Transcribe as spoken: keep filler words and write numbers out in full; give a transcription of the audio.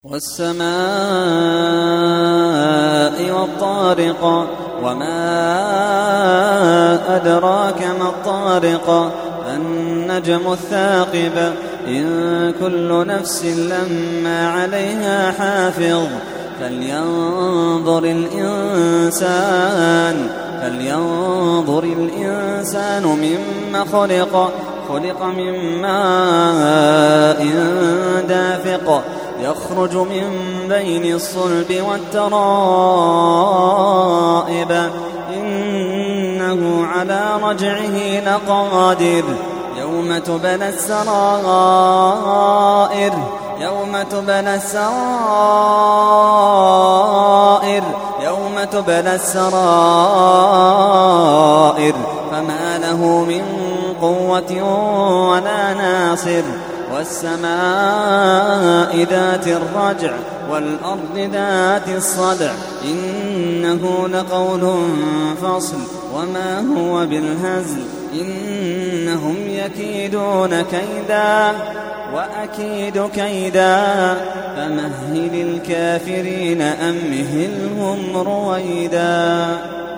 والسماء والطارق وما أدراك ما الطارق النجم الثاقب إن كل نفس لما عليها حافظ فلينظر الإنسان فلينظر الإنسان مما خلق خلق من ماء دافق يخرج من بين الصلب والترائب إنه على رجعه لقادر يوم تبلى السرائر يوم تبلى السرائر يوم تبلى السرائر فما له من قوة ولا ناصر والسماء ذات الرجع والأرض ذات الصدع إنه لقول فصل وما هو بالهزل إنهم يكيدون كيدا وأكيد كيدا فمهل الكافرين أمهلهم رويدا.